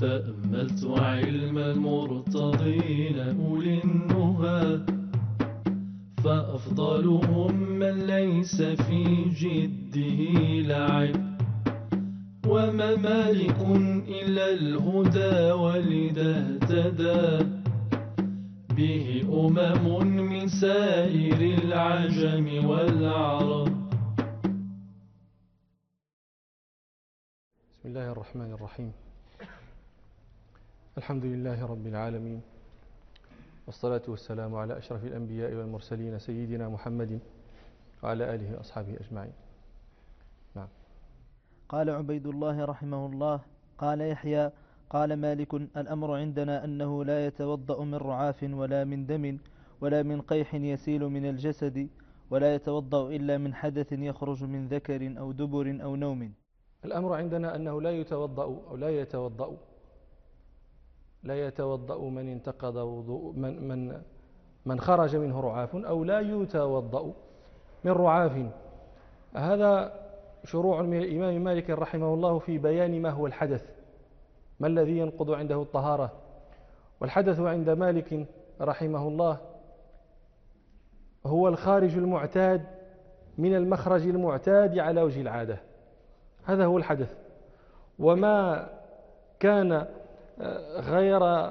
تأملت علم المرتضين أولي النهى، فأفضلهم من ليس في جده لعب، وما مالك إلا الهدى ولذا اهتدى به من سائر العجم والعرب. بسم الله الرحمن الرحيم. الحمد لله رب العالمين، والصلاة والسلام على أشرف الأنبياء والمرسلين سيدنا محمد وعلى آله وأصحابه أجمعين. نعم. قال عبيد الله رحمه الله: قال يحيى: قال مالك: الأمر عندنا أنه لا يتوضأ من رعاف ولا من دم ولا من قيح يسيل من الجسد، ولا يتوضأ إلا من حدث يخرج من ذكر أو دبر أو نوم. الأمر عندنا أنه لا يتوضأ أو لا يتوضأ من انتقض وضوء من خرج منه رعاف، أو لا يتوضأ من رعاف. هذا شروع من الإمام مالك رحمه الله في بيان ما هو الحدث، ما الذي ينقض عنده الطهارة. والحدث عند مالك رحمه الله هو الخارج المعتاد من المخرج المعتاد على وجه العادة، هذا هو الحدث. وما كان غير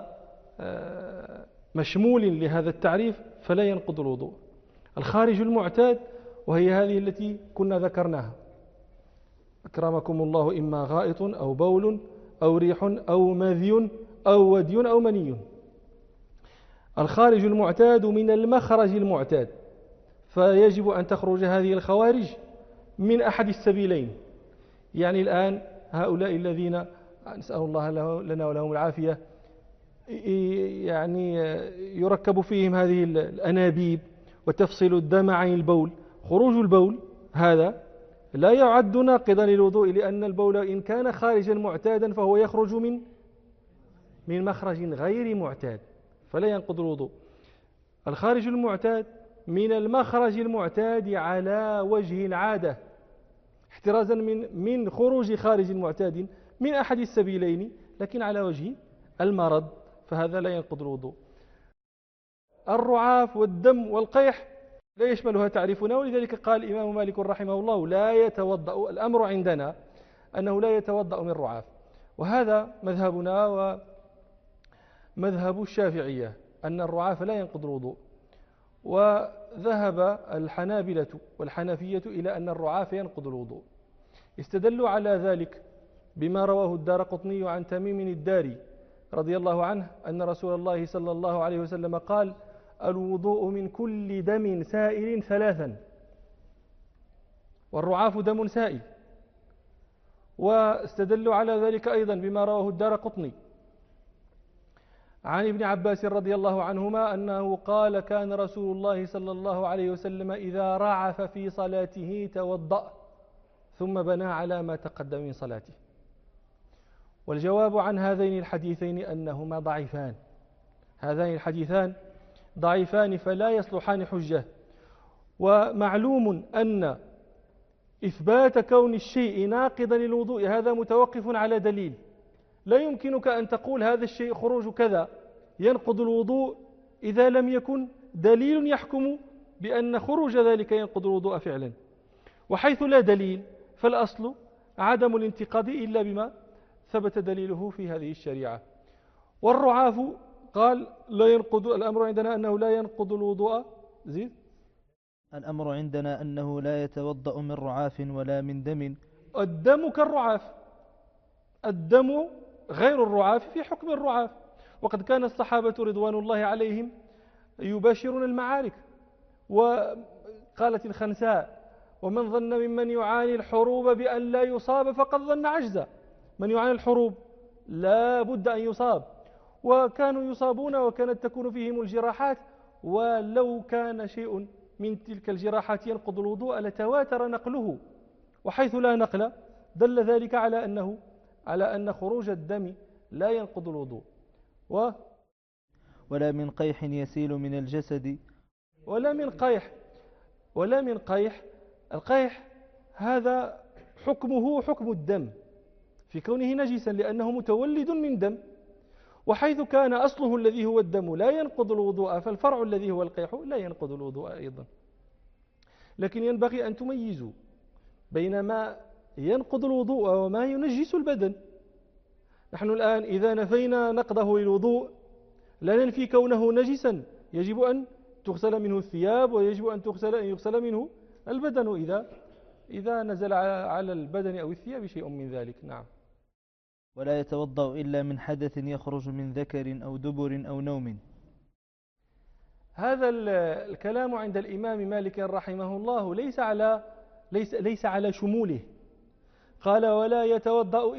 مشمول لهذا التعريف فلا ينقض الوضوء. الخارج المعتاد وهي هذه التي كنا ذكرناها، أكرمكم الله، إما غائط أو بول أو ريح أو مذي أو ودي أو مني. الخارج المعتاد من المخرج المعتاد، فيجب أن تخرج هذه الخوارج من أحد السبيلين. يعني الآن هؤلاء الذين نسأل الله لنا ولهم العافية يعني يركب فيهم هذه الأنابيب وتفصل الدم عن البول، خروج البول هذا لا يعد ناقضا للوضوء، لأن البول إن كان خارجا معتادا فهو يخرج من مخرج غير معتاد فلا ينقض الوضوء. الخارج المعتاد من المخرج المعتاد على وجه العادة، احترازا من خروج خارج معتاد من أحد السبيلين لكن على وجه المرض، فهذا لا ينقض الوضوء. الرعاف والدم والقيح لا يشملها تعريفنا، ولذلك قال الإمام مالك رحمه الله: لا يتوضأ، الأمر عندنا أنه لا يتوضأ من رعاف. وهذا مذهبنا ومذهب الشافعية، أن الرعاف لا ينقض الوضوء. وذهب الحنابلة والحنفية إلى أن الرعاف ينقض الوضوء. استدلوا على ذلك بما رواه الدارقطني عن تميم الداري رضي الله عنه أن رسول الله صلى الله عليه وسلم قال: الوضوء من كل دم سائل ثلاثا، والرعاف دم سائل. واستدلوا على ذلك أيضا بما رواه الدارقطني عن ابن عباس رضي الله عنهما أنه قال: كان رسول الله صلى الله عليه وسلم إذا رعف في صلاته توضأ ثم بنى على ما تقدم من صلاته. والجواب عن هذين الحديثين أنهما ضعيفان، هذين الحديثان ضعيفان فلا يصلحان حجة. ومعلوم أن إثبات كون الشيء ناقضا للوضوء هذا متوقف على دليل. لا يمكنك أن تقول هذا الشيء خروج كذا ينقض الوضوء إذا لم يكن دليل يحكم بأن خروج ذلك ينقض الوضوء فعلا. وحيث لا دليل فالأصل عدم الانتقاد إلا بما ثبت دليله في هذه الشريعة. والرعاف قال لا ينقض، الأمر عندنا أنه لا ينقض الوضوء. زيد. الأمر عندنا أنه لا يتوضأ من رعاف ولا من دم. الدم كالرعاف، الدم غير الرعاف في حكم الرعاف. وقد كان الصحابة رضوان الله عليهم يباشرون المعارك. وقالت الخنساء: ومن ظن ممن يعاني الحروب بأن لا يصاب فقد ظن عجزا. من يعاني الحروب لا بد أن يصاب، وكانوا يصابون وكانت تكون فيهم الجراحات، ولو كان شيء من تلك الجراحات ينقض الوضوء لتواتر نقله. وحيث لا نقل دل ذلك على أن خروج الدم لا ينقض الوضوء. ولا من قيح يسيل من الجسد، ولا من قيح. القيح هذا حكمه حكم الدم في كونه نجسا لأنه متولد من دم، وحيث كان أصله الذي هو الدم لا ينقض الوضوء، فالفرع الذي هو القيح لا ينقض الوضوء أيضا. لكن ينبغي أن تميزوا بين ما ينقض الوضوء وما ينجس البدن. نحن الآن إذا نفينا نقضه للوضوء لا ننفي كونه نجسا، يجب أن تغسل منه الثياب، ويجب أن يغسل منه البدن إذا نزل على البدن أو الثياب شيء من ذلك. نعم. ولا يتوضأ إلا من حدث يخرج من ذكر أو دبر أو نوم. هذا الكلام عند الإمام مالك رحمه الله ليس على شموله. قال ولا يتوضأ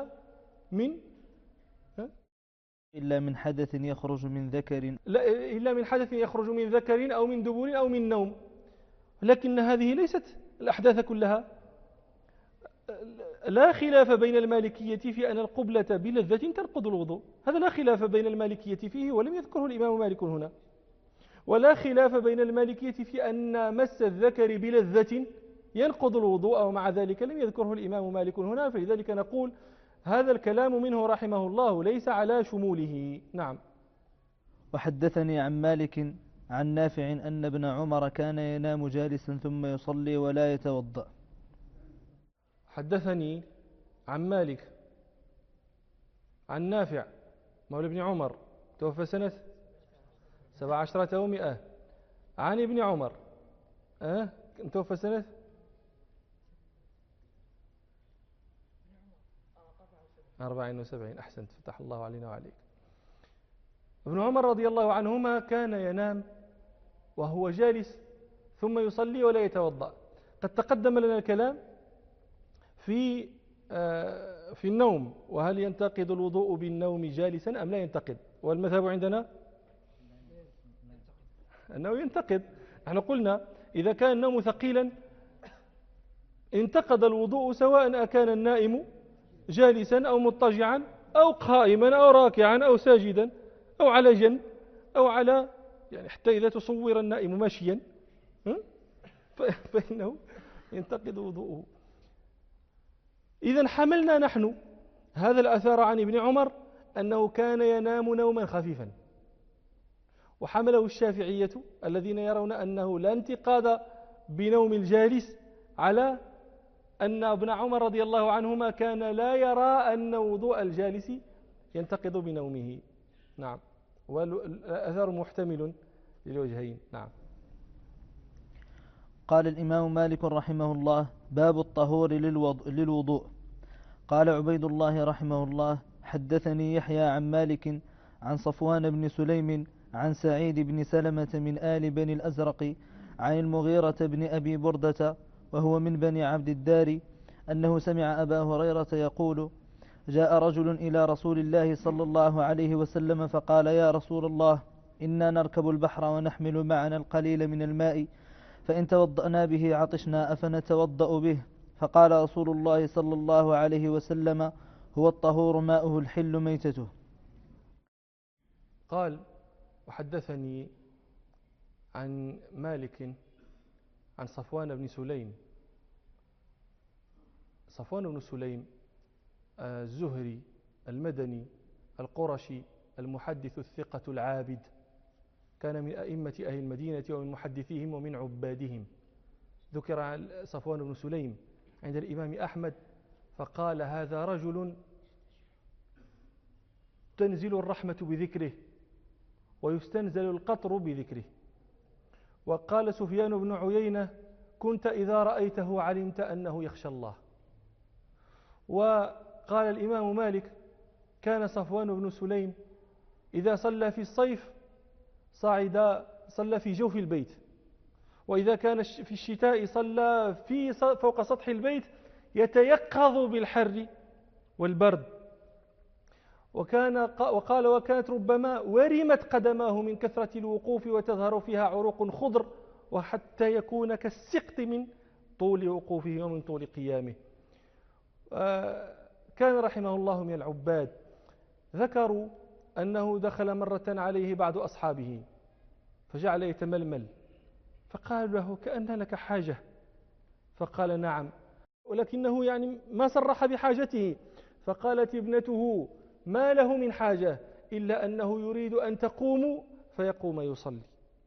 إلا من حدث يخرج من ذكر، لا إلا من حدث يخرج من ذكر أو من دبر أو من نوم. لكن هذه ليست الأحداث كلها. لا خلاف بين المالكية في أن القبلة بلذة تنقض الوضوء، هذا لا خلاف بين المالكية فيه ولم يذكره الإمام مالك هنا. ولا خلاف بين المالكية في أن مس الذكر بلذة ينقض الوضوء، ومع ذلك لم يذكره الإمام مالك هنا، فلذلك نقول هذا الكلام منه رحمه الله ليس على شموله. نعم. وحدثني عن مالك عن نافع أن ابن عمر كان ينام جالسا ثم يصلي ولا يتوضأ. حدثني عن مالك عن نافع مولى ابن عمر توفى سنة 17 و100، عن ابن عمر توفى سنة 74. أحسنت، فتح الله علينا وعليك. ابن عمر رضي الله عنهما كان ينام وهو جالس ثم يصلي ولا يتوضأ. قد تقدم لنا الكلام في النوم، وهل ينتقد الوضوء بالنوم جالسا أم لا ينتقد؟ والمذهب عندنا أنه ينتقد. نحن قلنا إذا كان النوم ثقيلا انتقد الوضوء سواء أكان النائم جالسا أو مضطجعا أو قائما أو راكعا أو ساجدا أو على جنب أو على يعني حتى إذا تصور النائم ماشيا فإنه ينتقد وضوءه. إذن حملنا نحن هذا الأثر عن ابن عمر أنه كان ينام نوما خفيفا، وحمله الشافعية الذين يرون أنه لا انتقاد بنوم الجالس على أن ابن عمر رضي الله عنهما كان لا يرى أن وضوء الجالس ينتقد بنومه. نعم. والأثر محتمل للوجهين. نعم. قال الإمام مالك رحمه الله: باب الطهور للوضوء. قال عبيد الله رحمه الله: حدثني يحيى عن مالك عن صفوان بن سليم عن سعيد بن سلمة من آل بني الأزرق عن المغيرة بن أبي بردة وهو من بني عبد الدار أنه سمع أبا هريرة يقول: جاء رجل إلى رسول الله صلى الله عليه وسلم فقال: يا رسول الله، إنا نركب البحر ونحمل معنا القليل من الماء، فإن توضأنا به عطشنا أفنتوضأ به؟ فقال رسول الله صلى الله عليه وسلم: هو الطهور ماؤه الحل ميتته. قال: وحدثني عن مالك عن صفوان بن سليم. صفوان بن سليم الزهري المدني القرشي المحدث الثقة العابد، كان من أئمة أهل المدينة ومن محدثيهم ومن عبادهم. ذكر صفوان بن سليم عند الإمام أحمد فقال: هذا رجل تنزل الرحمة بذكره ويستنزل القطر بذكره. وقال سفيان بن عيينة: كنت إذا رأيته علمت أنه يخشى الله. وقال الإمام مالك: كان صفوان بن سليم إذا صلى في الصيف صلى في جوف البيت، وإذا كان في الشتاء صلى فوق سطح البيت يتيقظ بالحر والبرد. وقال: وكانت ربما ورمت قدماه من كثرة الوقوف وتظهر فيها عروق خضر، وحتى يكون كالسقط من طول وقوفه ومن طول قيامه. كان رحمه الله من العباد. ذكروا أنه دخل مرة عليه بعض أصحابه فجعل يتململ، فقال له: كأن لك حاجة؟ فقال: نعم، ولكنه يعني ما صرح بحاجته. فقالت ابنته: ما له من حاجة إلا أنه يريد أن تقوموا فيقوم يصلي.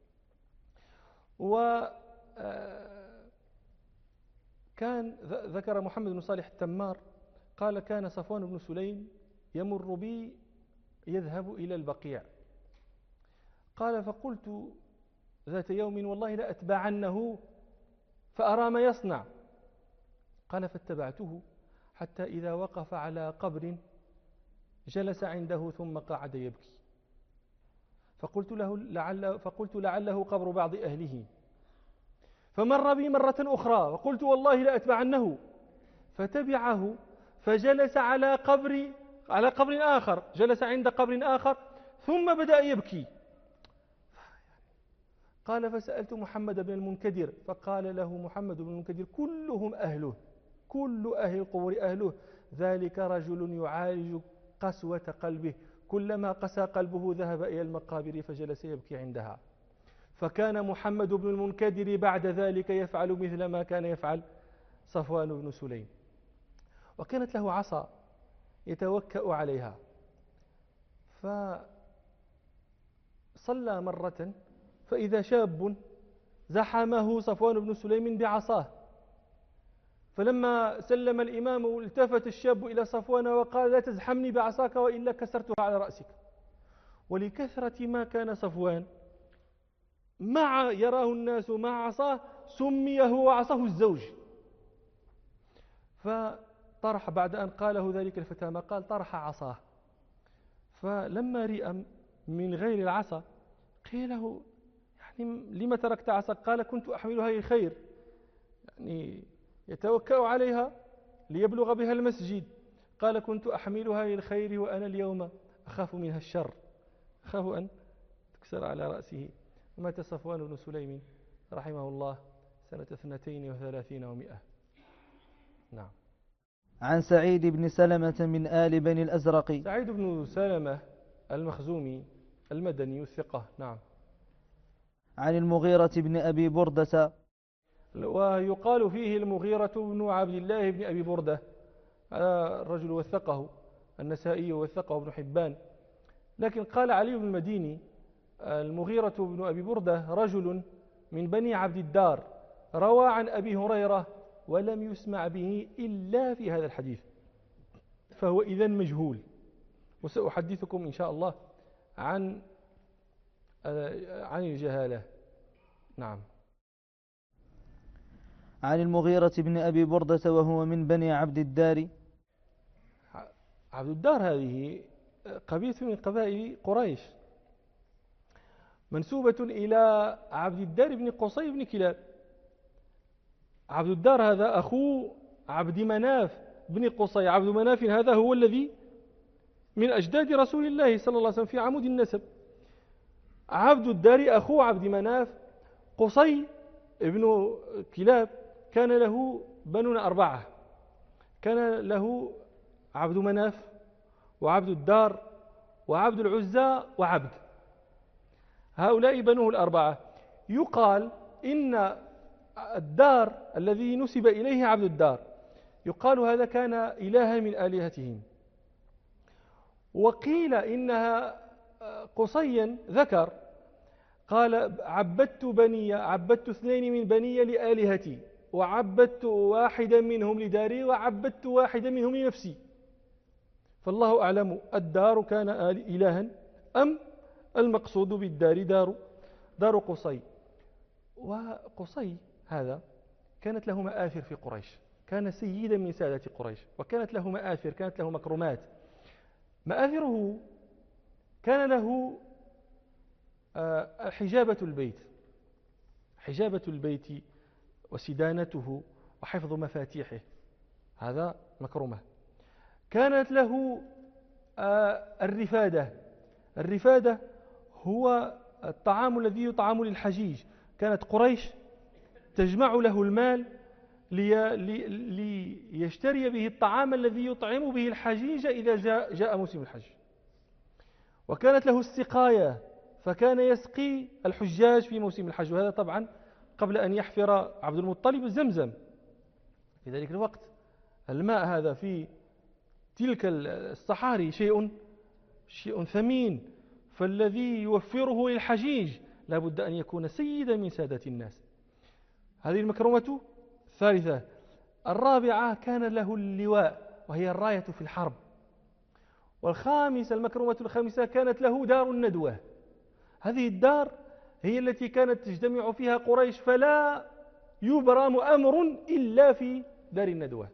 كان ذكر محمد بن صالح التمار قال: كان صفوان بن سليم يمر بي يذهب إلى البقيع. قال: فقلت ذات يوم: والله لا أتبعنه فأرى ما يصنع. قال: فاتبعته حتى إذا وقف على قبر جلس عنده ثم قعد يبكي. فقلت لعله قبر بعض أهله. فمر بي مرة أخرى وقلت: والله لا أتبعنه. فتبعه فجلس على قبر آخر، جلس عند قبر آخر ثم بدأ يبكي. قال: فسألت محمد بن المنكدر فقال له محمد بن المنكدر: كلهم أهله، كل أهل القبور أهله، ذلك رجل يعالج قسوة قلبه، كلما قسى قلبه ذهب إلى المقابر فجلس يبكي عندها. فكان محمد بن المنكدر بعد ذلك يفعل مثل ما كان يفعل صفوان بن سليم. وكانت له عصا يتوكأ عليها، فصلى مرة فإذا شاب زحمه صفوان بن سليم بعصاه، فلما سلم الإمام التفت الشاب إلى صفوان وقال: لا تزحمني بعصاك وإلا كسرتها على رأسك. ولكثرة ما كان صفوان يراه الناس مع عصاه سمي هو عصاه الزوج. فطرح بعد أن قاله ذلك الفتى ما قال طرح عصاه، فلما رئم من غير العصا قيل له: يعني لما تركت عصاك؟ قال: كنت أحملها للخير، يعني يتوكأ عليها ليبلغ بها المسجد. قال: كنت أحملها للخير وأنا اليوم أخاف منها الشر، أخاف أن تكسر على رأسه. ومات صفوان بن سليم رحمه الله سنة 32 و100. نعم. عن سعيد بن سلمة من آل بني الأزرق. سعيد بن سلمة المخزومي المدني الثقة. نعم. عن المغيرة بن أبي بردة. ويقال فيه المغيرة بن عبد الله بن أبي بردة، الرجل وثقه النسائي ووثقه ابن حبان، لكن قال علي بن المديني: المغيرة بن أبي بردة رجل من بني عبد الدار، روى عن أبي هريرة ولم يسمع به إلا في هذا الحديث، فهو إذن مجهول. وسأحدثكم إن شاء الله عن الجهالة. نعم. عن المغيرة بن أبي بردة وهو من بني عبد الدار. عبد الدار هذه قبيلة من قبائل قريش، منسوبة إلى عبد الدار بن قصي بن كلاب. عبد الدار هذا أخو عبد مناف بن قصي. عبد مناف هذا هو الذي من أجداد رسول الله صلى الله عليه وسلم في عمود النسب. عبد الدار أخو عبد مناف. قصي ابن كلاب كان له بنون 4، كان له عبد مناف وعبد الدار وعبد العزى وعبد، هؤلاء بنوه 4. يقال إن الدار الذي نسب إليه عبد الدار يقال هذا كان إلها من آلهتهم. وقيل إنها قصيا ذكر قال: عبدت 2 من بني لآلهتي، وعبدت واحدا منهم لداري، وعبدت واحدا منهم لنفسي. فالله أعلم الدار كان إلها أم المقصود بالدار دار قصي. وقصي هذا كانت له مآثر في قريش، كان سيدا من سادة قريش، وكانت له مآثر، كانت له مكرمات. مآثره كان له حجابة البيت وسدانته وحفظ مفاتيحه، هذا مكرمة. كانت له الرفادة هو الطعام الذي يطعم للحجيج. كانت قريش تجمع له المال ليشتري به الطعام الذي يطعم به الحجيج إذا جاء موسم الحج. وكانت له السقاية، فكان يسقي الحجاج في موسم الحج، وهذا طبعا قبل أن يحفر عبد المطلب زمزم في ذلك الوقت. الماء هذا في تلك الصحاري شيء ثمين، فالذي يوفره للحجيج لا بد أن يكون سيدا من سادة الناس. هذه المكرمة الثالثة. الرابعة كان له اللواء وهي الراية في الحرب. والخامسة المكرمة الخامسة كانت له دار الندوة. هذه الدار هي التي كانت تجتمع فيها قريش، فلا يبرم أمر إلا في دار الندوة.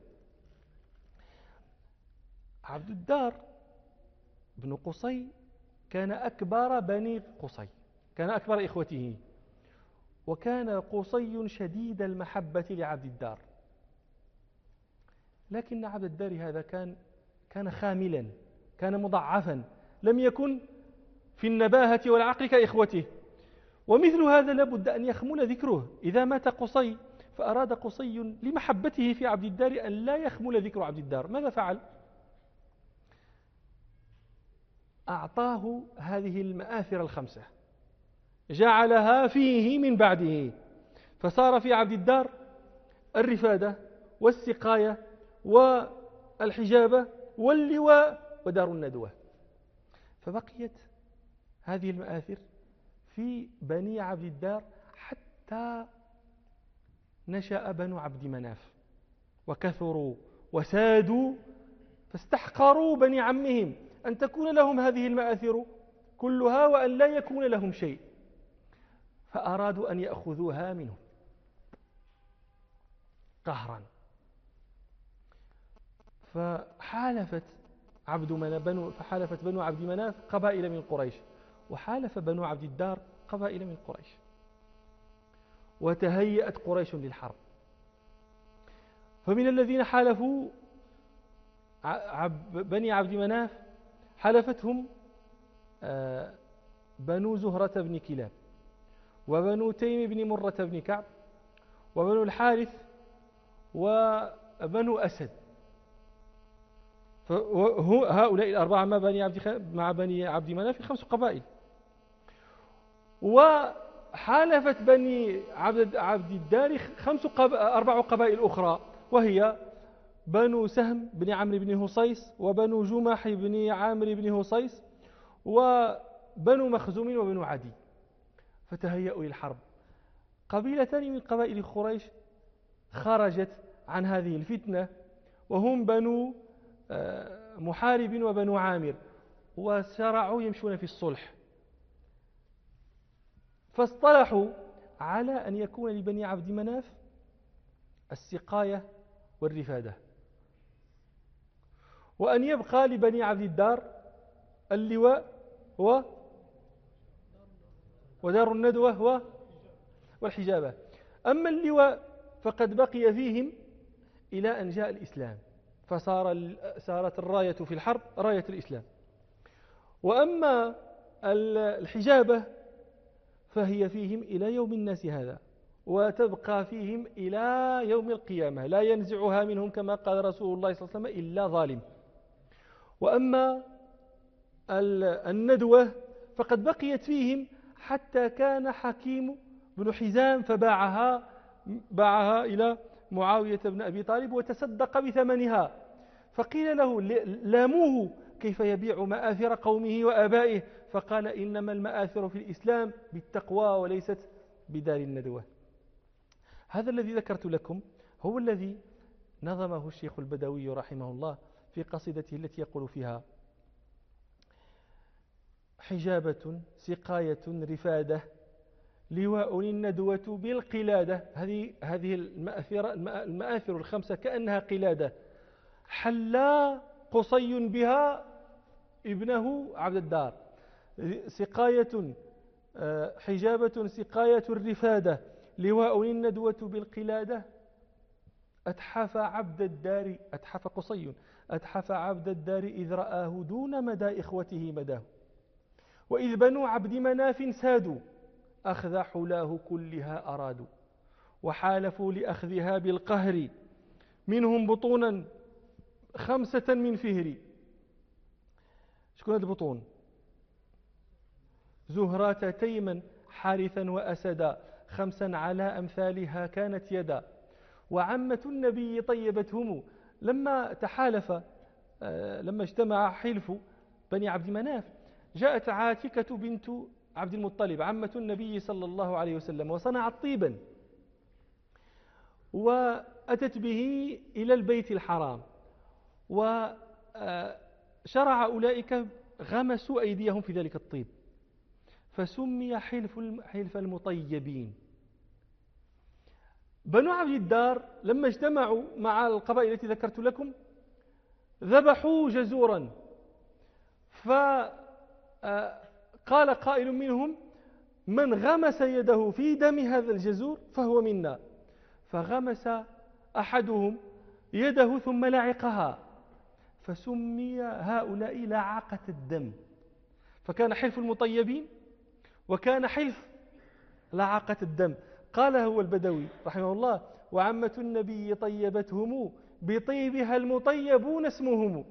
عبد الدار بن قصي كان أكبر بني قصي، كان أكبر إخوته، وكان قصي شديد المحبة لعبد الدار. لكن عبد الدار هذا كان خاملا، كان مضعفا، لم يكن في النباهة والعقل كإخوته، ومثل هذا لابد أن يخمل ذكره. إذا مات قصي فأراد قصي لمحبته في عبد الدار أن لا يخمل ذكر عبد الدار، ماذا فعل؟ أعطاه هذه المآثر الخمسة، جعلها فيه من بعده، فصار في عبد الدار الرفادة والسقاية والحجابة واللواء ودار الندوة. فبقيت هذه المآثر في بني عبد الدار حتى نشأ بنو عبد مناف وكثروا وسادوا، فاستحقروا بني عمهم أن تكون لهم هذه المآثر كلها وأن لا يكون لهم شيء، فأرادوا أن يأخذوها منهم قهرا. فحالفت بنو عبد مناف قبائل من قريش، وحالف بنو عبد الدار قبائل من قريش، وتهيأت قريش للحرب. فمن الذين حالفوا بني عبد مناف حلفتهم بنو زهرة بن كلاب، وبنو تيم بن مرة بن كعب، وبنو الحارث، وبنو أسد. هؤلاء الأربعة مع بني عبد مناف 5 قبائل. وحالفت بني عبد الدار 4 قبائل أخرى، وهي بنو سهم بن عمرو بن هصيص، وبنو جمح بن عامر بن هصيص، وبنو مخزوم وبنو عدي. فتهيأوا للحرب. قبيلتان من قبائل قريش خرجت عن هذه الفتنة، وهم بنو محارب وبنو عامر، وشرعوا يمشون في الصلح، فاصطلحوا على أن يكون لبني عبد مناف السقاية والرفادة، وأن يبقى لبني عبد الدار اللواء ودار الندوة والحجابة. أما اللواء فقد بقي فيهم إلى أن جاء الإسلام، فصارت الراية في الحرب راية الإسلام. وأما الحجابة فهي فيهم إلى يوم الناس هذا، وتبقى فيهم إلى يوم القيامة، لا ينزعها منهم كما قال رسول الله صلى الله عليه وسلم إلا ظالم. وأما الندوة فقد بقيت فيهم حتى كان حكيم بن حزام باعها إلى معاوية بن أبي طالب وتصدق بثمنها، فقيل له لاموه كيف يبيع مآثر قومه وآبائه، فقال إنما المآثر في الإسلام بالتقوى وليست بدار الندوة. هذا الذي ذكرت لكم هو الذي نظمه الشيخ البدوي رحمه الله في قصيدته التي يقول فيها: حجابة سقاية رفادة لواء الندوة بالقلادة. هذه المآثر الخمسة كأنها قلادة، حلا قصي بها ابنه عبد الدار. سقاية حجابة سقاية الرفادة لواء الندوة بالقلادة، أتحف قصي أتحف عبد الدار إذ رآه دون مدى إخوته مداه، وإذ بنو عبد مناف سادوا أخذ حلاه كلها أرادوا، وحالفوا لأخذها بالقهر منهم بطونا 5 من فهر. شكون هذه البطون؟ زهرة تيما حارثا وأسدا، 5 على أمثالها كانت يدا، وعمة النبي طيبتهم. لما تحالف لما اجتمع حلف بني عبد مناف جاءت عاتكة بنت عبد المطلب عمة النبي صلى الله عليه وسلم وصنعت طيبا وأتت به إلى البيت الحرام، وشرع أولئك غمسوا أيديهم في ذلك الطيب فسمي حلف المطيبين. بنو عبد الدار لما اجتمعوا مع القبائل التي ذكرت لكم ذبحوا جزورا، فقال قائل منهم من غمس يده في دم هذا الجزور فهو منا، فغمس أحدهم يده ثم لعقها فسمي هؤلاء لعقة الدم، فكان حلف المطيبين وكان حلف لعقة الدم. قال هو البدوي رحمه الله وعمة النبي طيبتهم بطيبها المطيبون اسمهم،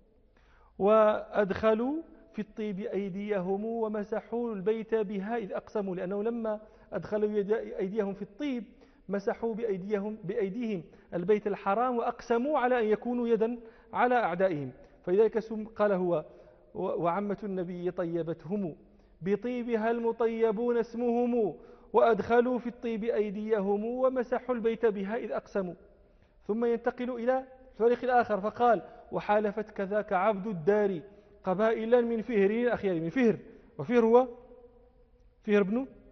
وأدخلوا في الطيب أيديهم ومسحوا البيت بها إذ أقسموا، لأنه لما أدخلوا أيديهم في الطيب مسحوا بأيديهم البيت الحرام وأقسموا على أن يكونوا يدا على أعدائهم، فلذلك قال هو وعمة النبي طيبتهم بطيبها المطيبون اسمهم، وأدخلوا في الطيب أيديهم ومسحوا البيت بها إذ أقسموا. ثم ينتقل إلى الفريق الآخر فقال وحالفت كذاك عبد الدار قبائلا من فهر أخيار، من فهر، وفهر هو فهر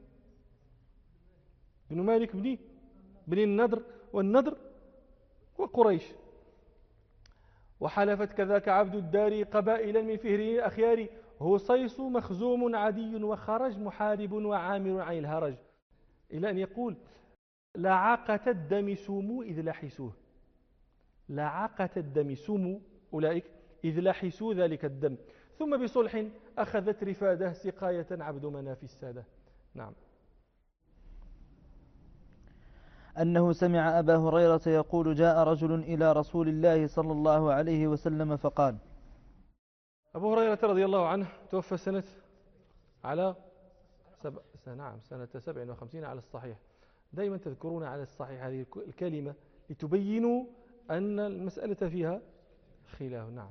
بن مالك بن النضر، والنضر وقريش. وحلفت كذاك عبد الدار قبائلا من فهر أخيار هصيص مخزوم عدي وخرج محارب وعامر عن الهرج، إلى أن يقول لعاقة الدم سموا إذ لحسوه، لعاقة الدم سموا أولئك إذ لحسوا ذلك الدم، ثم بصلح أخذت رفاده سقاية عبد مناف السادة. نعم. أنه سمع أبا هريرة يقول جاء رجل إلى رسول الله صلى الله عليه وسلم فقال. أبو هريرة رضي الله عنه توفى سنة 57 على الصحيح. دائما تذكرون على الصحيح هذه الكلمة لتبينوا أن المسألة فيها خلاف. نعم.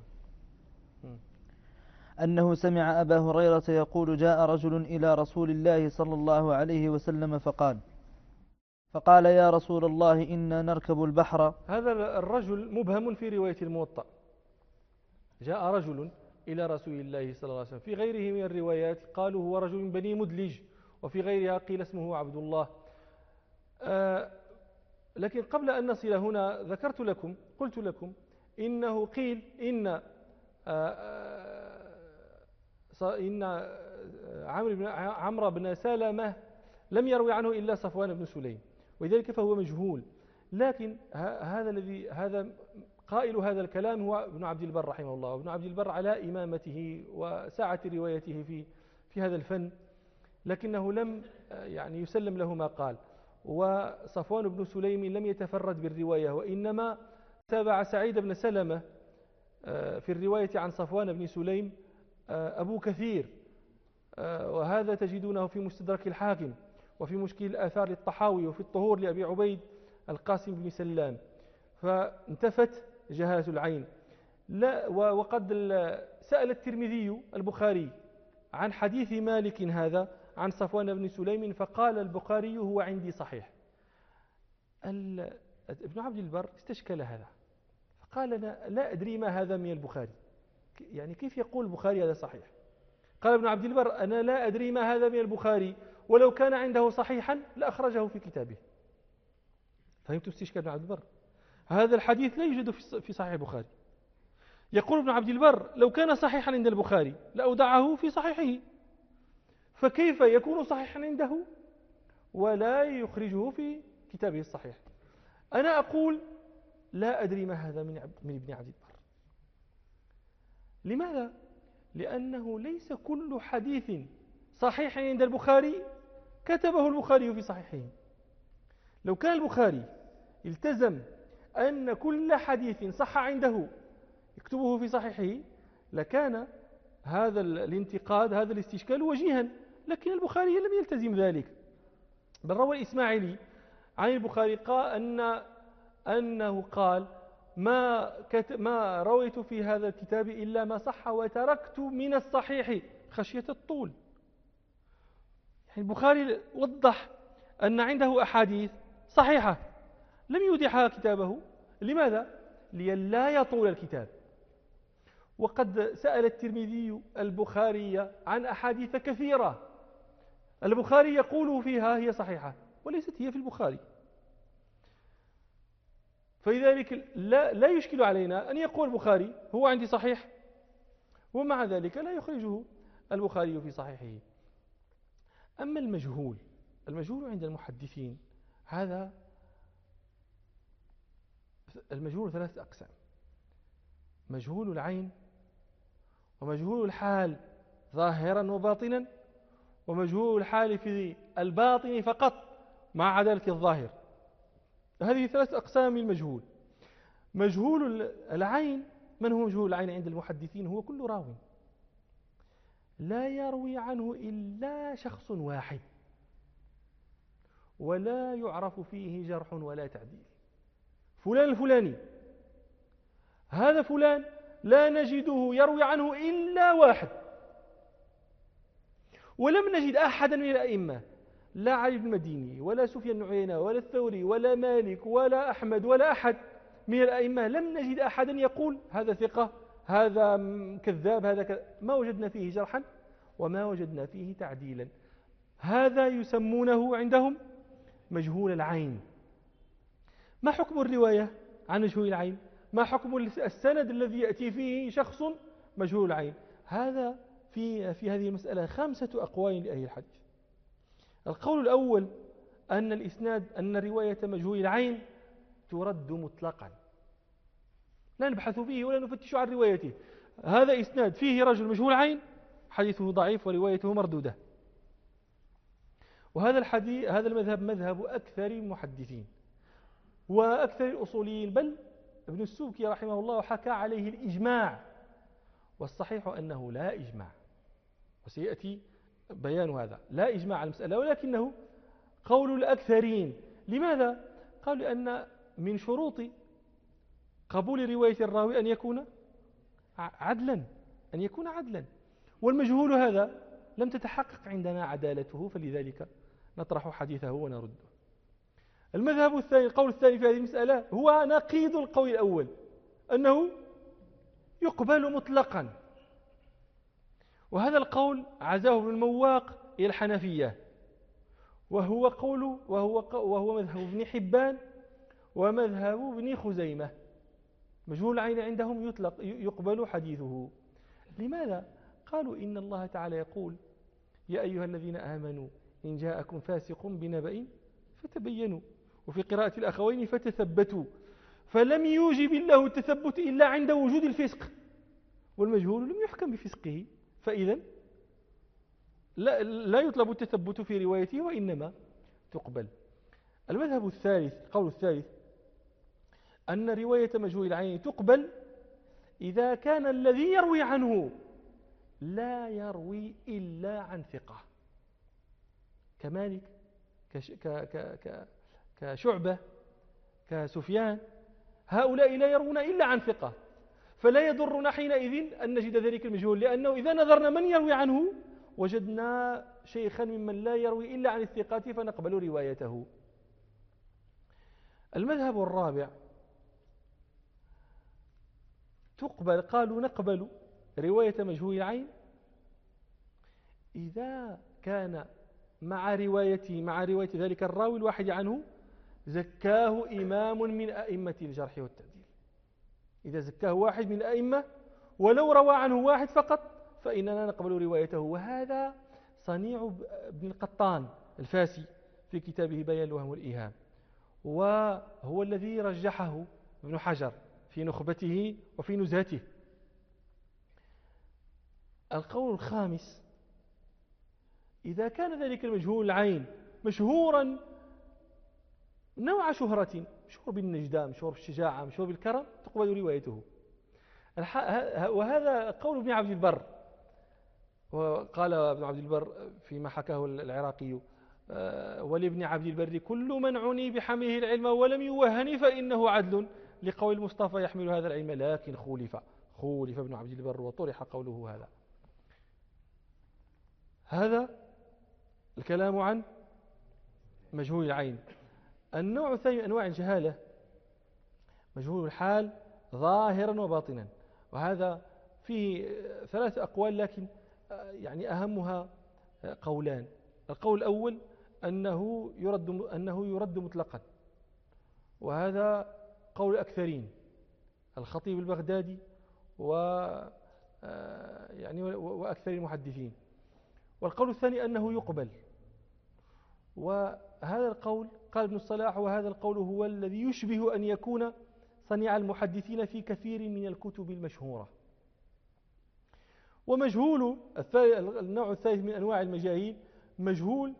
أنه سمع أبا هريرة يقول جاء رجل إلى رسول الله صلى الله عليه وسلم فقال يا رسول الله إنا نركب البحر. هذا الرجل مبهم في رواية الموطأ. جاء رجل إلى رسول الله صلى الله عليه وسلم، في غيره من الروايات قالوا هو رجل من بني مدلج، وفي غيرها قيل اسمه عبد الله. لكن قبل أن نصل هنا قلت لكم إنه قيل إن عمرو بن سلمة لم يروي عنه إلا صفوان بن سليم، ولذلك فهو مجهول. لكن هذا قائل هذا الكلام هو ابن عبد البر رحمه الله، وابن عبد البر على إمامته وسعة روايته في هذا الفن، لكنه لم يعني يسلم له ما قال. وصفوان بن سليم لم يتفرد بالرواية، وإنما تابع سعيد بن سلمة في الرواية عن صفوان بن سليم أبو كثير، وهذا تجدونه في مستدرك الحاكم وفي مشكل الآثار للطحاوي وفي الطهور لأبي عبيد القاسم بن سلام، فانتفت جهالة العين. وقد سأل الترمذي البخاري عن حديث مالك هذا عن صفوان بن سليم، فقال البخاري هو عندي صحيح. ابن عبد البر استشكل هذا فقال أنا لا أدري ما هذا من البخاري، يعني كيف يقول البخاري هذا صحيح؟ قال ابن عبد البر أنا لا أدري ما هذا من البخاري، ولو كان عنده صحيحا لأخرجه في كتابه. فهمت استشكال ابن عبد البر؟ هذا الحديث لا يوجد في صحيح البخاري. يقول ابن عبد البر لو كان صحيحا عند البخاري لأودعه في صحيحه، فكيف يكون صحيحا عنده ولا يخرجه في كتابه الصحيح؟ أنا أقول لا أدري ما هذا من ابن عبد البر. لماذا؟ لأنه ليس كل حديث صحيح عند البخاري كتبه البخاري في صحيحه. لو كان البخاري التزم أن كل حديث صح عنده يكتبه في صحيحه لكان هذا الانتقاد هذا الاستشكال وجيها، لكن البخاري لم يلتزم ذلك، بل روى الإسماعيلي عن البخاري قال أنه قال ما رويت في هذا الكتاب إلا ما صح، وتركت من الصحيح خشية الطول. يعني البخاري وضح أن عنده أحاديث صحيحة لم يودعها كتابه. لماذا؟ لئلا يطول الكتاب. وقد سأل الترمذي البخاري عن أحاديث كثيرة البخاري يقول فيها هي صحيحة وليست هي في البخاري، فلذلك لا يشكل علينا أن يقول البخاري هو عندي صحيح، ومع ذلك لا يخرجه البخاري في صحيحه. أما المجهول عند المحدثين، هذا المجهول 3 أقسام: مجهول العين، ومجهول الحال ظاهرا وباطنا، ومجهول الحال في الباطن فقط مع عدالة الظاهر. هذه 3 أقسام من المجهول. مجهول العين، من هو مجهول العين عند المحدثين؟ هو كل راوي لا يروي عنه إلا شخص واحد، ولا يعرف فيه جرح ولا تعديل. فلان الفلاني، هذا فلان لا نجده يروي عنه إلا واحد، ولم نجد أحدا من الأئمة، لا علي بن المديني ولا سفيان بن عيينة ولا الثوري ولا مالك ولا أحمد ولا أحد من الأئمة، لم نجد أحدا يقول هذا ثقة، هذا كذاب، هذا كذاب. ما وجدنا فيه جرحا وما وجدنا فيه تعديلا. هذا يسمونه عندهم مجهول العين. ما حكم الرواية عن مجهول العين؟ ما حكم السند الذي يأتي فيه شخص مجهول العين؟ هذا في هذه المسألة 5 أقوال لأهل الحديث. القول الأول أن رواية مجهول العين ترد مطلقا، لا نبحث فيه ولا نفتش عن روايته. هذا إسناد فيه رجل مجهول عين، حديثه ضعيف وروايته مردودة. وهذا المذهب مذهب أكثر المحدثين وأكثر الأصوليين، بل ابن السبكي رحمه الله حكى عليه الإجماع، والصحيح أنه لا إجماع، وسيأتي بيان هذا. لا إجماع على المسألة، ولكنه قول الأكثرين. لماذا؟ قالوا لأن من شروط قبول رواية الراوي أن يكون عدلا، والمجهول هذا لم تتحقق عندنا عدالته، فلذلك نطرح حديثه ونرده. المذهب الثاني، القول الثاني في هذه المسألة هو نقيض القول الأول، أنه يقبل مطلقا، وهذا القول عزاه ابن المواق إلى الحنفية، وهو مذهب ابن حبان ومذهب ابن خزيمة. مجهول العين عندهم يقبل حديثه. لماذا؟ قالوا إن الله تعالى يقول: يا أيها الذين آمنوا إن جاءكم فاسق بنبأ فتبينوا، وفي قراءة الأخوين فتثبتوا، فلم يوجب الله التثبت إلا عند وجود الفسق، والمجهول لم يحكم بفسقه، فإذا لا يطلب التثبت في روايته وإنما تقبل. المذهب الثالث، القول الثالث، أن رواية مجهول العين تقبل إذا كان الذي يروي عنه لا يروي إلا عن ثقة، كمالك، كشعبة، كسفيان. هؤلاء لا يروون إلا عن ثقة، فلا يضرنا حينئذ أن نجد ذلك المجهول، لأنه إذا نظرنا من يروي عنه وجدنا شيخا ممن لا يروي إلا عن الثقات فنقبل روايته. المذهب الرابع قالوا نقبل رواية مجهول العين إذا كان مع رواية ذلك الراوي الواحد عنه زكاه إمام من أئمة الجرح والتعديل. إذا زكاه واحد من الأئمة ولو روى عنه واحد فقط فإننا نقبل روايته. وهذا صنيع ابن القطان الفاسي في كتابه بيان الوهم والإيهام، وهو الذي رجحه ابن حجر في نخبته وفي نزهته. القول الخامس: إذا كان ذلك المجهول العين مشهورا نوع شهرة، مشهور بالنجدة، مشهور بالشجاعة، مشهور بالكرم، تقبل روايته. وهذا قول ابن عبد البر، وقال ابن عبد البر فيما حكاه العراقي: ولابن عبد البر كل من عني بحمله العلم ولم يوهن فإنه عدل، لقول المصطفى يحمل هذا العلم، لكن خولف ابن عبد البر وطرح قوله هذا. هذا الكلام عن مجهول العين. النوع الثاني من أنواع الجهالة مجهول الحال ظاهرا وباطنا، وهذا فيه 3 أقوال، لكن يعني أهمها قولان. القول الأول أنه يرد مطلقا، وهذا قول أكثرين، الخطيب البغدادي وأكثر المحدثين. والقول الثاني أنه يقبل، وهذا القول قال ابن الصلاح، وهذا القول هو الذي يشبه أن يكون صنيع المحدثين في كثير من الكتب المشهورة. ومجهول النوع الثالث من أنواع المجاهيل مجهول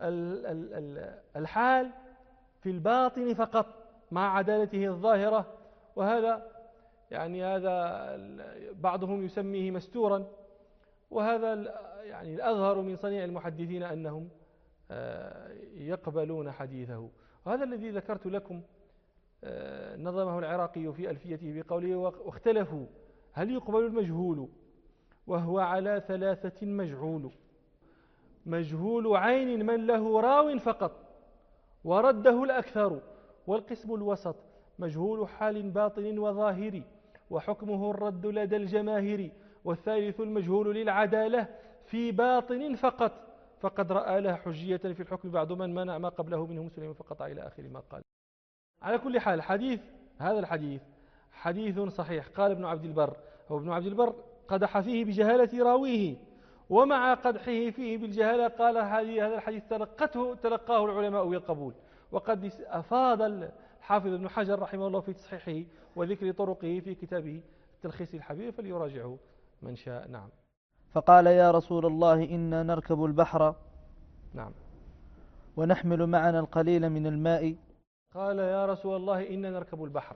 الحال في الباطن فقط مع عدالته الظاهرة، وهذا هذا بعضهم يسميه مستورا، وهذا الأظهر من صنيع المحدثين أنهم يقبلون حديثه. وهذا الذي ذكرت لكم نظمه العراقي في ألفيته بقوله: واختلفوا هل يقبل المجهول وهو على 3 مجهول: مجهول عين من له راو فقط ورده الأكثر، والقسم الوسط مجهول حال باطن وظاهر وحكمه الرد لدى الجماهير، والثالث المجهول للعدالة في باطن فقط فقد رأى له حجية في الحكم بعد من منع ما قبله منه مسلم فقط، إلى آخر ما قال. على كل حال هذا الحديث حديث صحيح. قال ابن عبد البر، ابن عبد البر قدح فيه بجهالة راويه، ومع قدحه فيه بالجهالة قال هذا الحديث تلقاه العلماء بالقبول. وقد أفاض الحافظ ابن حجر رحمه الله في تصحيحه وذكر طرقه في كتابه التلخيص الحبير، فليراجعه من شاء. نعم. فقال: يا رسول الله إنا نركب البحر. نعم. ونحمل معنا القليل من الماء. قال: يا رسول الله إنا نركب البحر.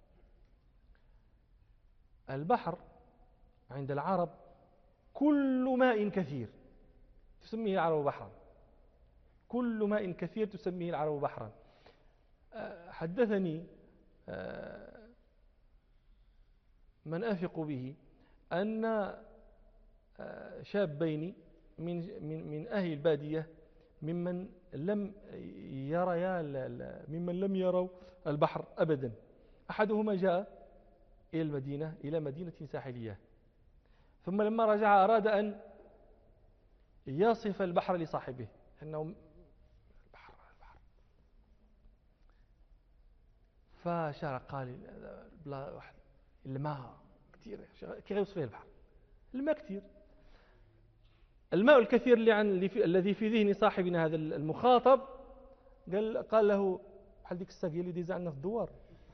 البحر عند العرب كل ماء كثير تسميه العرب بحرا، كل ماء كثير تسميه العرب بحرا. حدثني من أثق به أن شابين من أهل البادية ممن لم يروا البحر أبدا. أحدهما جاء إلى مدينة ساحلية، ثم لما رجع أراد أن يصف البحر لصاحبه أنه البحر. فشار قال: الماء كثير، كيف يوصف البحر؟ الماء كثير. الماء الكثير الذي في ذهن صاحبنا هذا المخاطب قال له: بحال ديك الساقيه اللي ديزا عندنا في الدوار.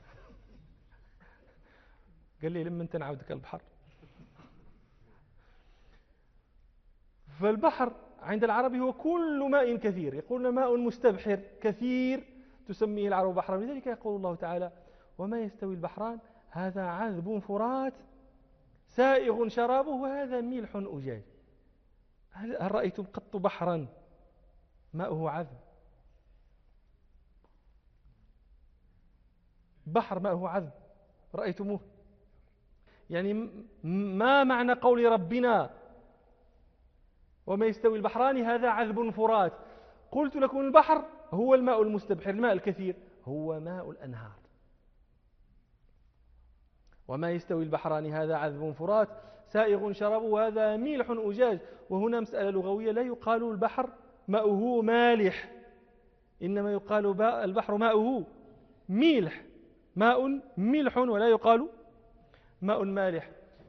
قال لي: لما انت نعاودك البحر. فالبحر عند العرب هو كل ماء كثير، يقولون ماء مستبحر كثير تسميه العرب بحرا. لذلك يقول الله تعالى: وما يستوي البحران هذا عذب فرات سائغ شرابه وهذا ملح أجاج. هل رأيتم قط بحرا ماؤه عذب؟ بحر ماؤه عذب رأيتموه؟ يعني ما معنى قول ربنا وما يستوي البحران هذا عذب فرات؟ قلت لكم البحر هو الماء المستبحر، الماء الكثير هو ماء الأنهار. وما يستوي البحران هذا عذب فرات سائغ شرابه وهذا ملح أجاج. وهنا مسألة لغوية، لا يقال البحر ماؤه مالح، إنما يقال البحر ماؤه ملح، ماء ملح، ولا يقال ماء مالح.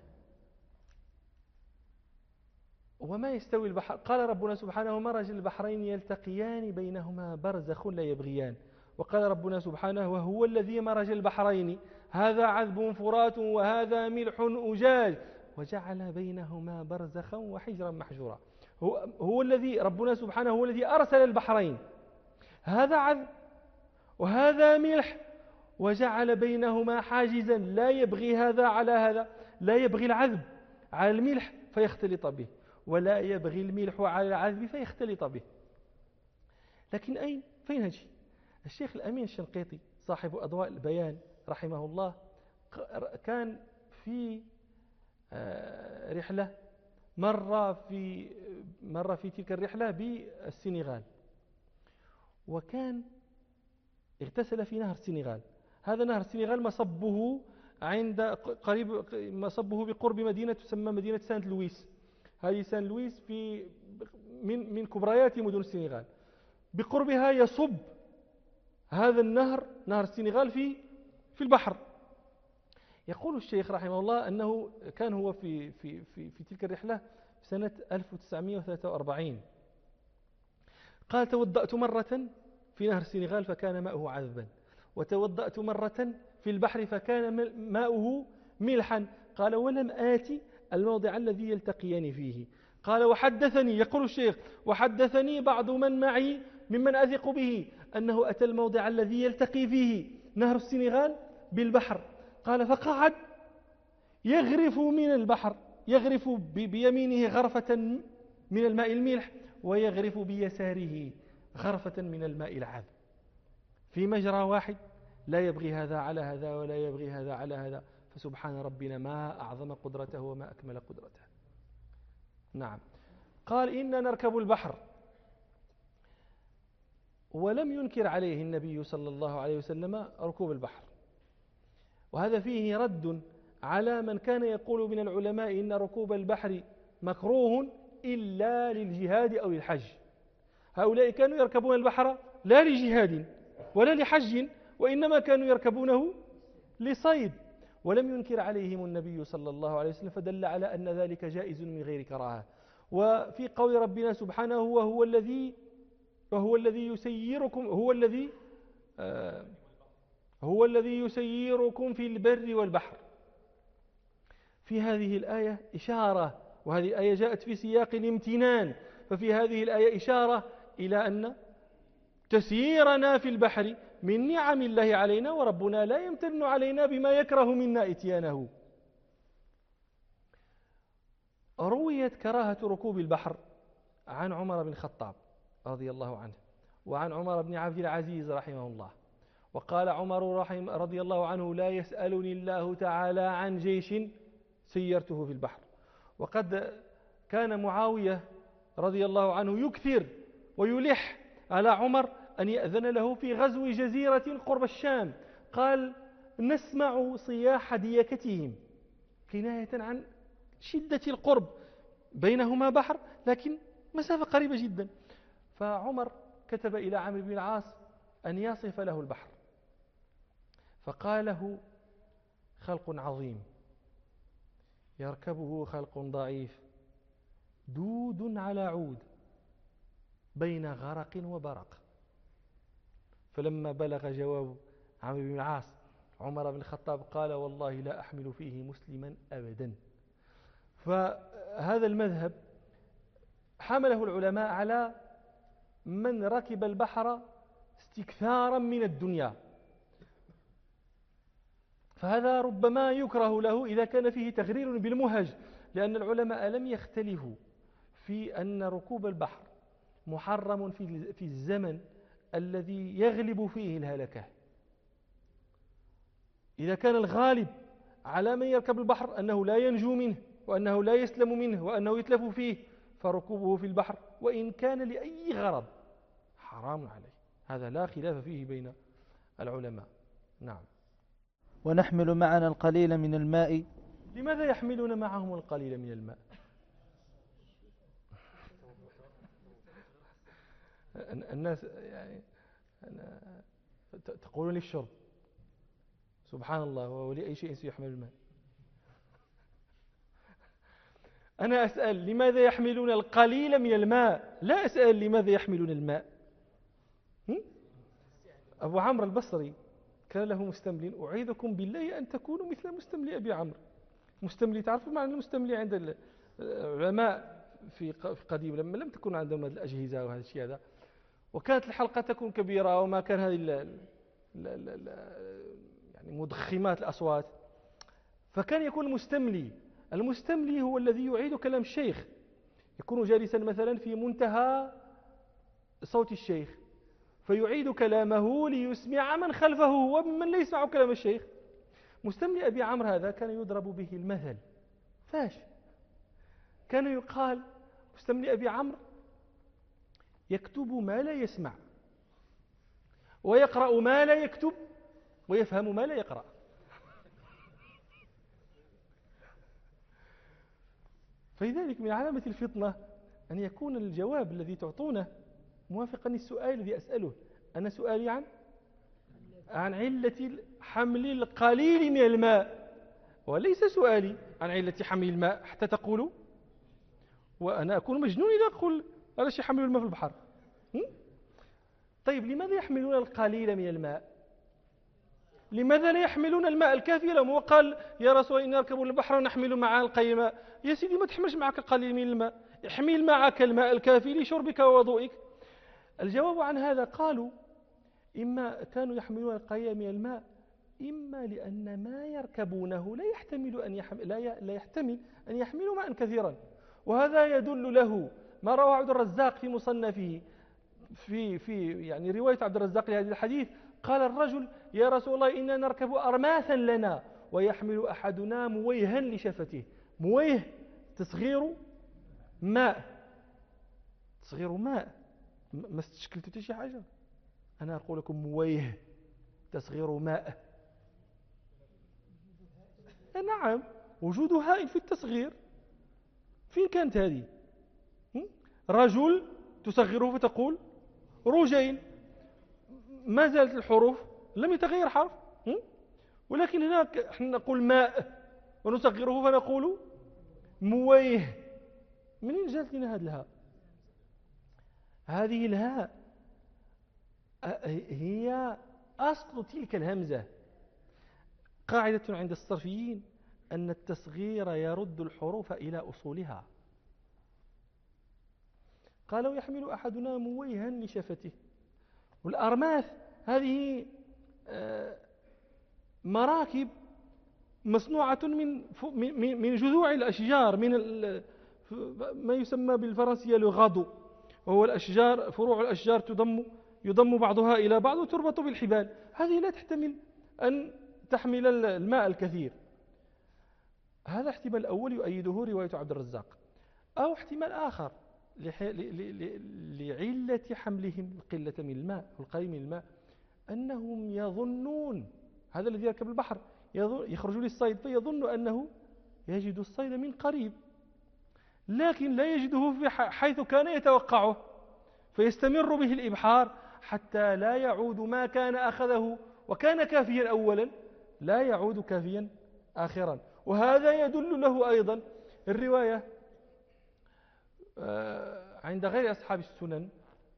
وما يستوي البحر، قال ربنا سبحانه: مرج البحرين يلتقيان بينهما برزخ لا يبغيان. وقال ربنا سبحانه: وهو الذي مرج البحرين هذا عذب فرات وهذا ملح أجاج وجعل بينهما برزخا وحجرا محجورا. هو الذي ربنا سبحانه هو الذي أرسل البحرين، هذا عذب وهذا ملح، وجعل بينهما حاجزا لا يبغي هذا على هذا، لا يبغي العذب على الملح فيختلط به، ولا يبغي الملح على العذب فيختلط به. لكن فين هذا الشيء؟ الشيخ الأمين الشنقيطي صاحب أضواء البيان رحمه الله كان في رحلة مر في تلك الرحلة بالسنغال، وكان اغتسل في نهر السنغال. هذا نهر السنغال مصبه بقرب مدينة تسمى مدينة سانت لويس. هذه سان لويس من كبريات مدن السنغال. بقربها يصب هذا النهر، نهر السنغال، في البحر. يقول الشيخ رحمه الله أنه كان هو في تلك الرحلة في سنة 1943. قال: توضأت مرة في نهر السنغال فكان ماؤه عذبا، وتوضأت مرة في البحر فكان ماؤه ملحا. قال: ولم آتي الموضع الذي يلتقيان فيه. قال: وحدثني، يقول الشيخ، وحدثني بعض من معي ممن أثق به أنه أتى الموضع الذي يلتقي فيه نهر السنغال بالبحر. قال: فقعد يغرف من البحر، يغرف بيمينه غرفة من الماء الملح، ويغرف بيساره غرفة من الماء العذب، في مجرى واحد، لا يبغي هذا على هذا ولا يبغي هذا على هذا. فسبحان ربنا ما أعظم قدرته وما أكمل قدرته. نعم. قال: إنا نركب البحر. ولم ينكر عليه النبي صلى الله عليه وسلم ركوب البحر، وهذا فيه رد على من كان يقول من العلماء إن ركوب البحر مكروه إلا للجهاد أو الحج. هؤلاء كانوا يركبون البحر لا لجهاد ولا لحج، وإنما كانوا يركبونه لصيد، ولم ينكر عليهم النبي صلى الله عليه وسلم، فدل على أن ذلك جائز من غير كراهة. وفي قول ربنا سبحانه: وهو الذي يسيركم هو الذي يسيركم في البر والبحر. في هذه الآية إشارة، وهذه الآية جاءت في سياق الامتنان، ففي هذه الآية إشارة إلى أن تسييرنا في البحر من نعم الله علينا، وربنا لا يمتن علينا بما يكره منا إتيانه. رويت كراهة ركوب البحر عن عمر بن الخطاب رضي الله عنه، وعن عمر بن عبد العزيز رحمه الله. وقال عمر رضي الله عنه: لا يسألني الله تعالى عن جيش سيرته في البحر. وقد كان معاوية رضي الله عنه يكثر ويلح على عمر أن يأذن له في غزو جزيرة قرب الشام. قال: نسمع صياح ديكتهم، كناية عن شدة القرب، بينهما بحر لكن مسافة قريبة جدا. فعمر كتب إلى عمرو بن العاص أن يصف له البحر، فقال له: خلق عظيم يركبه خلق ضعيف، دود على عود، بين غرق وبرق. فلما بلغ جواب عمرو بن العاص عمر بن الخطاب قال: والله لا أحمل فيه مسلما أبدا. فهذا المذهب حمله العلماء على من ركب البحر استكثارا من الدنيا، فهذا ربما يكره له إذا كان فيه تغرير بالمهج، لأن العلماء لم يختلفوا في أن ركوب البحر محرم في الزمن الذي يغلب فيه الهلكة. إذا كان الغالب على من يركب البحر أنه لا ينجو منه، وأنه لا يسلم منه، وأنه يتلف فيه، فركوبه في البحر وإن كان لأي غرض حرام عليه. هذا لا خلاف فيه بين العلماء. نعم. ونحمل معنا القليل من الماء. لماذا يحملون معهم القليل من الماء؟ الناس يعني تقولون للشرب، سبحان الله، ولأي شيء سيحمل الماء. أنا أسأل لماذا يحملون القليل من الماء، لا أسأل لماذا يحملون الماء. أبو عمرو البصري كان له مستملي، أعيذكم بالله أن تكونوا مثل مستملي أبي عمرو. مستملي، تعرفوا معنى المستملي عند العلماء في قديم، لما لم تكن عندهم الأجهزة وهذا الشيء هذا، وكانت الحلقة تكون كبيرة وما كان هذه يعني مضخمات الأصوات، فكان يكون المستملي هو الذي يعيد كلام الشيخ، يكون جالسا مثلا في منتهى صوت الشيخ، فيعيد كلامه ليسمع من خلفه ومن لا يسمع كلام الشيخ. مستملي أبي عمرو هذا كان يضرب به المثل. فاش كان يقال مستملي أبي عمرو يكتب ما لا يسمع، ويقرأ ما لا يكتب، ويفهم ما لا يقرأ. فلذلك من علامة الفطنة أن يكون الجواب الذي تعطونه موافقا للسؤال الذي أسأله. أنا سؤالي عن علة حمل القليل من الماء، وليس سؤالي عن علة حمل الماء حتى تقولوا، وأنا أكون مجنون إذا أقول علاش يحملوا الماء في البحر. طيب لماذا يحملون القليل من الماء؟ لماذا لا يحملون الماء الكافي لهم؟ وقال يا رسول الله إن نركب البحر ونحمل معها القليل ماء. يا سيدي ما تحملش معك القليل من الماء، احمل معك الماء الكافي لشربك ووضوئك. الجواب عن هذا قالوا إما كانوا يحملون القليل من الماء إما لأن ما يركبونه لا يحتمل أن يحملوا ماء كثيرا. وهذا يدل له ما روى عبد الرزاق في مصنفه في يعني رواية عبد الرزاق لهذا الحديث. قال الرجل يا رسول الله إننا نركب أرماثا لنا ويحمل أحدنا مويها لشفته. مويه تصغير ماء، تصغير ماء، ما استشكلتوا شي حاجة؟ أنا أقول لكم مويه تصغير ماء. نعم وجود هاء في التصغير. فين كانت هذه؟ رجل تصغره فتقول رجين، ما زالت الحروف لم يتغير حرف. ولكن هناك احنا نقول ماء ونصغره فنقول مويه. منين جاءت لنا هذه الهاء؟ هذه الهاء هي أصل تلك الهمزة. قاعدة عند الصرفيين أن التصغير يرد الحروف إلى أصولها. قالوا يحمل أحدنا مويها لشفته. والأرماث هذه مراكب مصنوعة من جذوع الأشجار، من ما يسمى بالفرنسية لغادو، وهو الأشجار، فروع الأشجار يضم بعضها إلى بعض وتربط بالحبال. هذه لا تحتمل أن تحمل الماء الكثير. هذا احتمال الأول يؤيده رواية عبد الرزاق. أو احتمال آخر لعلة حملهم القلة من الماء والقليل من الماء، أنهم يظنون هذا الذي يركب البحر يخرج للصيد فيظن أنه يجد الصيد من قريب، لكن لا يجده في حيث كان يتوقعه، فيستمر به الإبحار حتى لا يعود ما كان أخذه وكان كافيا أولا لا يعود كافيا آخرا. وهذا يدل له أيضا الرواية عند غير أصحاب السنن،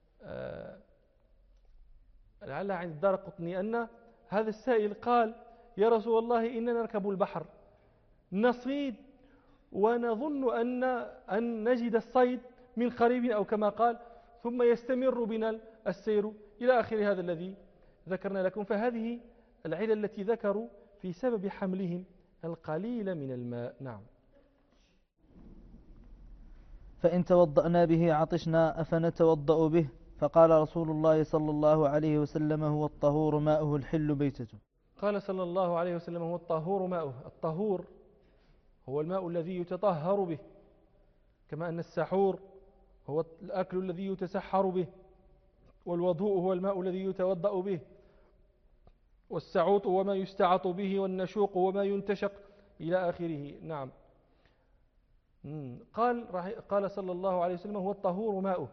لعلها عند الدارقطني، أن هذا السائل قال يا رسول الله إننا نركب البحر نصيد ونظن أن نجد الصيد من قريب أو كما قال، ثم يستمر بنا السير إلى آخر هذا الذي ذكرنا لكم. فهذه العلة التي ذكروا في سبب حملهم القليل من الماء. نعم. فإن توضأنا به عطشنا أفنتوضأ به؟ فقال رسول الله صلى الله عليه وسلم هو الطهور ماؤه الحل بيتته. قال صلى الله عليه وسلم هو الطهور ماؤه. الطهور هو الماء الذي يتطهر به، كما أن السحور هو الأكل الذي يتسحر به، والوضوء هو الماء الذي يتوضأ به، والسعوط هو ما يستعط به، والنشوق هو ما ينتشق إلى آخره. نعم. قال صلى الله عليه وسلم هو الطهور ماؤه.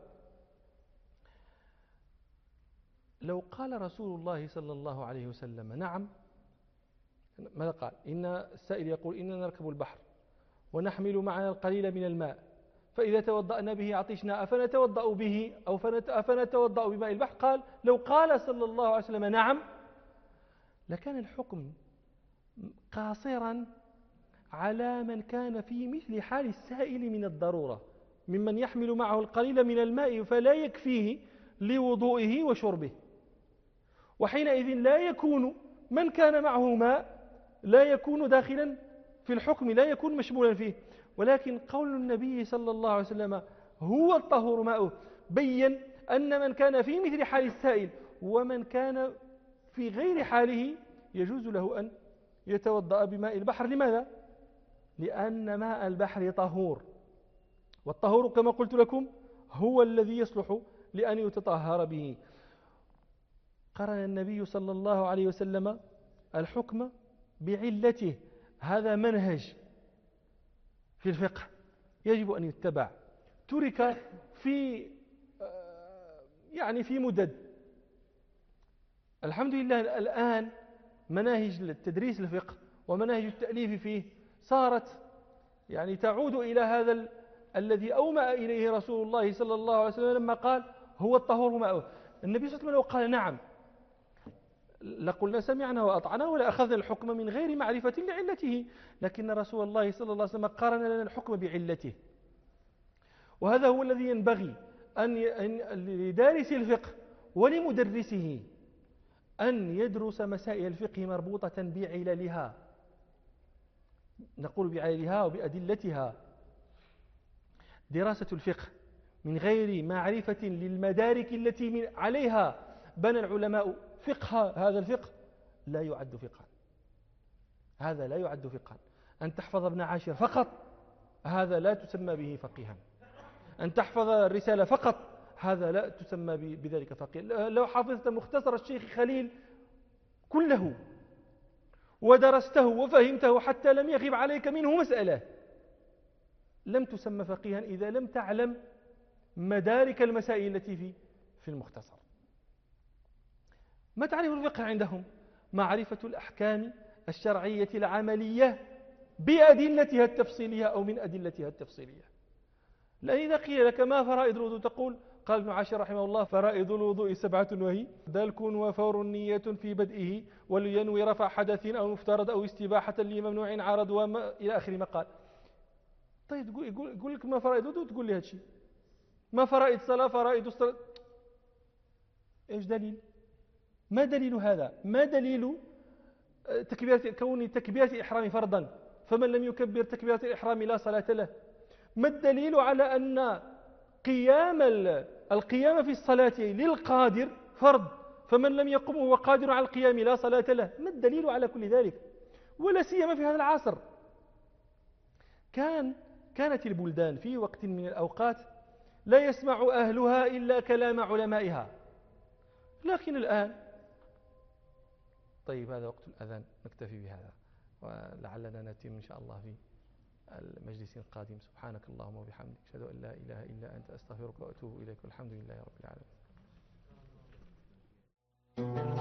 لو قال رسول الله صلى الله عليه وسلم نعم، ماذا قال؟ إن السائل يقول إننا نركب البحر ونحمل معنا القليل من الماء، فإذا توضأنا به عطشنا أفنتوضأ به أو أفنتوضأ بماء البحر؟ قال لو قال صلى الله عليه وسلم نعم لكان الحكم قاصرا على من كان في مثل حال السائل من الضرورة، ممن يحمل معه القليل من الماء فلا يكفيه لوضوئه وشربه، وحينئذ لا يكون من كان معه ماء لا يكون داخلا في الحكم، لا يكون مشمولا فيه. ولكن قول النبي صلى الله عليه وسلم هو الطهور ماؤه بين أن من كان في مثل حال السائل ومن كان في غير حاله يجوز له أن يتوضأ بماء البحر. لماذا؟ لأن ماء البحر طهور، والطهور كما قلت لكم هو الذي يصلح لأن يتطهر به. قرن النبي صلى الله عليه وسلم الحكم بعلته. هذا منهج في الفقه يجب أن يتبع، ترك في في مدد. الحمد لله الآن مناهج تدريس الفقه ومناهج التأليف فيه صارت تعود إلى هذا الذي أومأ إليه رسول الله صلى الله عليه وسلم لما قال هو الطهور ماؤه. النبي صلى الله عليه وسلم لو قال نعم لقلنا سمعنا وأطعنا ولا أخذنا الحكم من غير معرفة لعلته، لكن رسول الله صلى الله عليه وسلم قارن لنا الحكم بعلته. وهذا هو الذي ينبغي أن لدارس الفقه ولمدرسه أن يدرس مسائل الفقه مربوطة بعللها، نقول بعللها وبأدلتها. دراسة الفقه من غير معرفة للمدارك التي عليها بنى العلماء فقه هذا الفقه لا يعد فقها. هذا لا يعد فقها. أن تحفظ ابن عاشر فقط هذا لا تسمى به فقيها. أن تحفظ الرسالة فقط هذا لا تسمى بذلك فقيها. لو حفظت مختصر الشيخ خليل كله ودرسته وفهمته حتى لم يغب عليك منه مسألة لم تسمى فقيها إذا لم تعلم مدارك المسائل التي في المختصر. ما تعرف الفقه عندهم؟ معرفة الأحكام الشرعية العملية بأدلتها التفصيلية أو من أدلتها التفصيلية. لأن إذا قيل لك ما فرائض الوضوء تقول قال ابن عاشر رحمه الله فرائض الوضوء 7 وهي دلك وفور نية في بدئه ولينوي رفع حدث أو مفترض أو استباحة لممنوع عارض إلى آخر ما قال. طيب يقول لك ما فرائض الوضوء تقول لي هذا الشيء، ما فرائض الصلاة فرائض الصلاة، إيش دليل؟ ما دليل هذا؟ ما دليل كون تكبيرة الإحرام فرضا فمن لم يكبر تكبيرة الإحرام لا صلاة له؟ ما الدليل على أن القيام في الصلاة للقادر فرض فمن لم يقم وهو قادر على القيام لا صلاة له؟ ما الدليل على كل ذلك؟ ولا سيما في هذا العصر. كانت البلدان في وقت من الأوقات لا يسمع أهلها إلا كلام علمائها، لكن الآن طيب هذا وقت الأذان نكتفي بهذا ولعلنا نتم إن شاء الله في المجلس القادم. سبحانك اللهم وبحمدك أشهد أن لا إله إلا أنت أستغفرك وأتوب إليك والحمد لله رب العالمين.